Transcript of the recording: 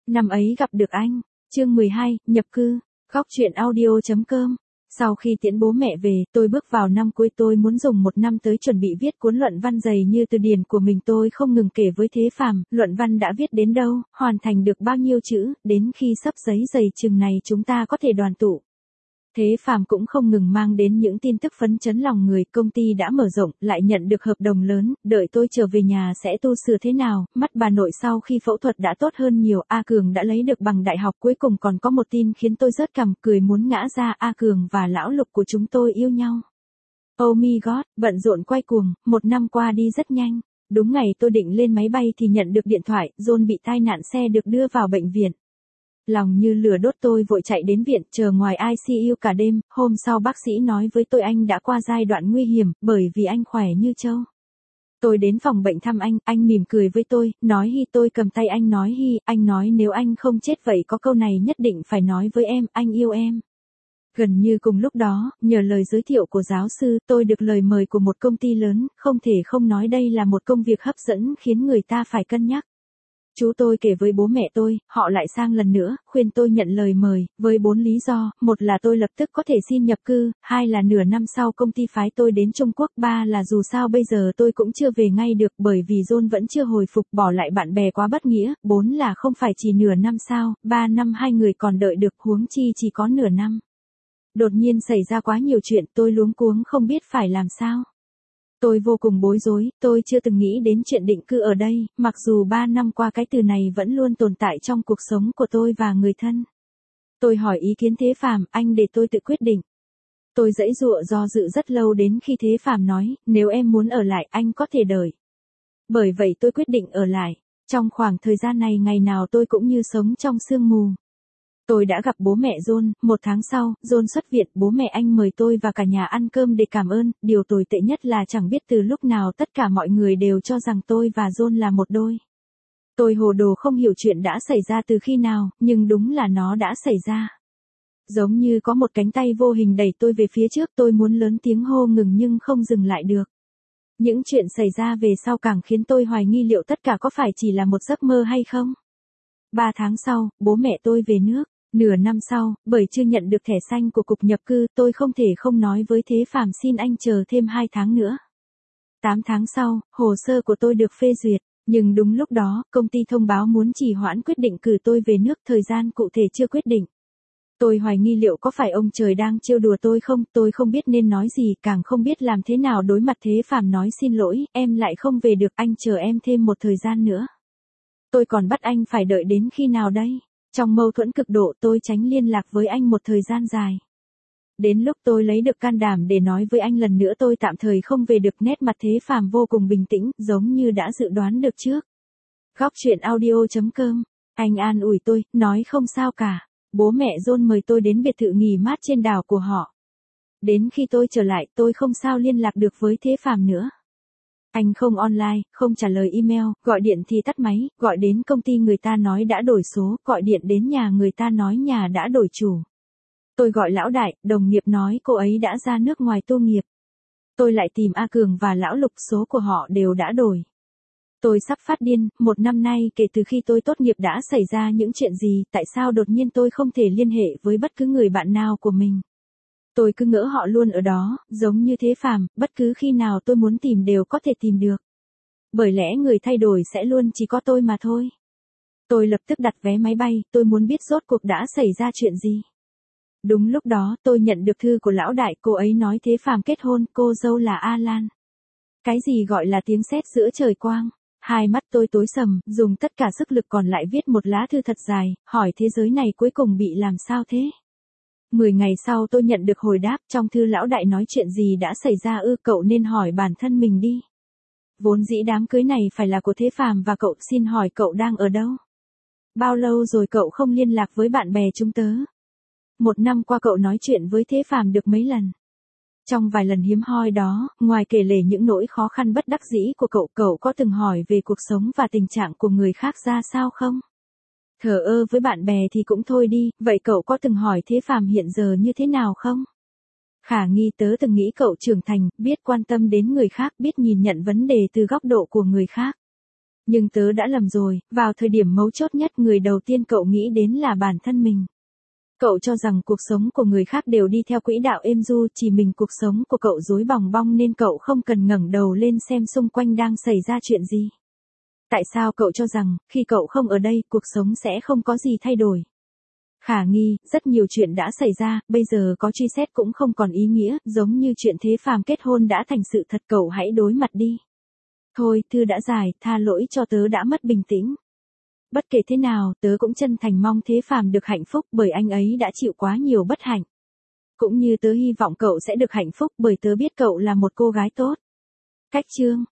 Năm ấy gặp được anh. Chương 12, nhập cư. Góc truyện audio.com. Sau khi tiễn bố mẹ về, tôi bước vào năm cuối, tôi muốn dùng 1 năm tới chuẩn bị viết cuốn luận văn dày như từ điển của mình. Tôi không ngừng kể với Thế Phàm, luận văn đã viết đến đâu, hoàn thành được bao nhiêu chữ, đến khi sắp giấy dày chừng này chúng ta có thể đoàn tụ. Thế Phàm cũng không ngừng mang đến những tin tức phấn chấn lòng người, công ty đã mở rộng, lại nhận được hợp đồng lớn, đợi tôi trở về nhà sẽ tu sửa thế nào, mắt bà nội sau khi phẫu thuật đã tốt hơn nhiều, A Cường đã lấy được bằng đại học, cuối cùng còn có một tin khiến tôi rớt cằm, cười muốn ngã ra, A Cường và lão Lục của chúng tôi yêu nhau. Oh my god, bận rộn quay cuồng, 1 năm qua đi rất nhanh. Đúng ngày tôi định lên máy bay thì nhận được điện thoại, John bị tai nạn xe được đưa vào bệnh viện. Lòng như lửa đốt, tôi vội chạy đến viện, chờ ngoài ICU cả đêm. Hôm sau bác sĩ nói với tôi anh đã qua giai đoạn nguy hiểm, bởi vì anh khỏe như trâu. Tôi đến phòng bệnh thăm anh mỉm cười với tôi, nói hi, tôi cầm tay anh nói hi, anh nói nếu anh không chết vậy có câu này nhất định phải nói với em, anh yêu em. Gần như cùng lúc đó, nhờ lời giới thiệu của giáo sư, tôi được lời mời của một công ty lớn, không thể không nói đây là một công việc hấp dẫn khiến người ta phải cân nhắc. Chú tôi kể với bố mẹ tôi, họ lại sang lần nữa, khuyên tôi nhận lời mời, với 4 lý do, 1 là tôi lập tức có thể xin nhập cư, 2 là nửa năm sau công ty phái tôi đến Trung Quốc, 3 là dù sao bây giờ tôi cũng chưa về ngay được bởi vì John vẫn chưa hồi phục, bỏ lại bạn bè quá bất nghĩa, 4 là không phải chỉ nửa năm sao, 3 năm hai người còn đợi được, huống chi chỉ có nửa năm. Đột nhiên xảy ra quá nhiều chuyện, tôi luống cuống không biết phải làm sao. Tôi vô cùng bối rối, tôi chưa từng nghĩ đến chuyện định cư ở đây, mặc dù 3 năm qua cái từ này vẫn luôn tồn tại trong cuộc sống của tôi và người thân. Tôi hỏi ý kiến Thế Phàm, anh để tôi tự quyết định. Tôi giãy giụa do dự rất lâu đến khi Thế Phàm nói, nếu em muốn ở lại anh có thể đợi. Bởi vậy tôi quyết định ở lại. Trong khoảng thời gian này ngày nào tôi cũng như sống trong sương mù. Tôi đã gặp bố mẹ John, 1 tháng sau, John xuất viện, bố mẹ anh mời tôi và cả nhà ăn cơm để cảm ơn, điều tồi tệ nhất là chẳng biết từ lúc nào tất cả mọi người đều cho rằng tôi và John là một đôi. Tôi hồ đồ không hiểu chuyện đã xảy ra từ khi nào, nhưng đúng là nó đã xảy ra. Giống như có một cánh tay vô hình đẩy tôi về phía trước, tôi muốn lớn tiếng hô ngừng nhưng không dừng lại được. Những chuyện xảy ra về sau càng khiến tôi hoài nghi liệu tất cả có phải chỉ là một giấc mơ hay không. 3 tháng sau, bố mẹ tôi về nước. Nửa năm sau, bởi chưa nhận được thẻ xanh của cục nhập cư, tôi không thể không nói với Thế Phàm xin anh chờ thêm 2 tháng nữa. 8 tháng sau, hồ sơ của tôi được phê duyệt, nhưng đúng lúc đó, công ty thông báo muốn trì hoãn quyết định cử tôi về nước, thời gian cụ thể chưa quyết định. Tôi hoài nghi liệu có phải ông trời đang trêu đùa tôi không, tôi không biết nên nói gì, càng không biết làm thế nào đối mặt. Thế Phàm nói xin lỗi, em lại không về được, anh chờ em thêm một thời gian nữa. Tôi còn bắt anh phải đợi đến khi nào đây? Trong mâu thuẫn cực độ tôi tránh liên lạc với anh một thời gian dài. Đến lúc tôi lấy được can đảm để nói với anh lần nữa tôi tạm thời không về được, nét mặt Thế Phàm vô cùng bình tĩnh, giống như đã dự đoán được trước. Góc truyện audio.com. Anh an ủi tôi, nói không sao cả. Bố mẹ John mời tôi đến biệt thự nghỉ mát trên đảo của họ. Đến khi tôi trở lại tôi không sao liên lạc được với Thế Phàm nữa. Anh không online, không trả lời email, gọi điện thì tắt máy, gọi đến công ty người ta nói đã đổi số, gọi điện đến nhà người ta nói nhà đã đổi chủ. Tôi gọi lão đại, đồng nghiệp nói cô ấy đã ra nước ngoài tu nghiệp. Tôi lại tìm A Cường và lão Lục, số của họ đều đã đổi. Tôi sắp phát điên, 1 năm nay kể từ khi tôi tốt nghiệp đã xảy ra những chuyện gì, tại sao đột nhiên tôi không thể liên hệ với bất cứ người bạn nào của mình. Tôi cứ ngỡ họ luôn ở đó, giống như Thế Phàm, bất cứ khi nào tôi muốn tìm đều có thể tìm được. Bởi lẽ người thay đổi sẽ luôn chỉ có tôi mà thôi. Tôi lập tức đặt vé máy bay, tôi muốn biết rốt cuộc đã xảy ra chuyện gì. Đúng lúc đó, tôi nhận được thư của lão đại, cô ấy nói Thế Phàm kết hôn, cô dâu là A Lan. Cái gì gọi là tiếng sét giữa trời quang. Hai mắt tôi tối sầm, dùng tất cả sức lực còn lại viết một lá thư thật dài, hỏi thế giới này cuối cùng bị làm sao thế? 10 ngày sau tôi nhận được hồi đáp, trong thư lão đại nói chuyện gì đã xảy ra cậu nên hỏi bản thân mình đi. Vốn dĩ đám cưới này phải là của Thế Phàm và cậu, xin hỏi cậu đang ở đâu? Bao lâu rồi cậu không liên lạc với bạn bè chúng tớ? 1 năm qua cậu nói chuyện với Thế Phàm được mấy lần? Trong vài lần hiếm hoi đó, ngoài kể lể những nỗi khó khăn bất đắc dĩ của cậu có từng hỏi về cuộc sống và tình trạng của người khác ra sao không? Thờ ơ với bạn bè thì cũng thôi đi, vậy cậu có từng hỏi Thế Phàm hiện giờ như thế nào không? Khả nghi, tớ từng nghĩ cậu trưởng thành, biết quan tâm đến người khác, biết nhìn nhận vấn đề từ góc độ của người khác. Nhưng tớ đã lầm rồi, vào thời điểm mấu chốt nhất người đầu tiên cậu nghĩ đến là bản thân mình. Cậu cho rằng cuộc sống của người khác đều đi theo quỹ đạo êm du, chỉ mình cuộc sống của cậu rối bòng bong nên cậu không cần ngẩng đầu lên xem xung quanh đang xảy ra chuyện gì. Tại sao cậu cho rằng, khi cậu không ở đây, cuộc sống sẽ không có gì thay đổi? Khả nghi, rất nhiều chuyện đã xảy ra, bây giờ có truy xét cũng không còn ý nghĩa, giống như chuyện Thế Phàm kết hôn đã thành sự thật, cậu hãy đối mặt đi. Thôi, thư đã dài, tha lỗi cho tớ đã mất bình tĩnh. Bất kể thế nào, tớ cũng chân thành mong Thế Phàm được hạnh phúc bởi anh ấy đã chịu quá nhiều bất hạnh. Cũng như tớ hy vọng cậu sẽ được hạnh phúc bởi tớ biết cậu là một cô gái tốt. Cách chương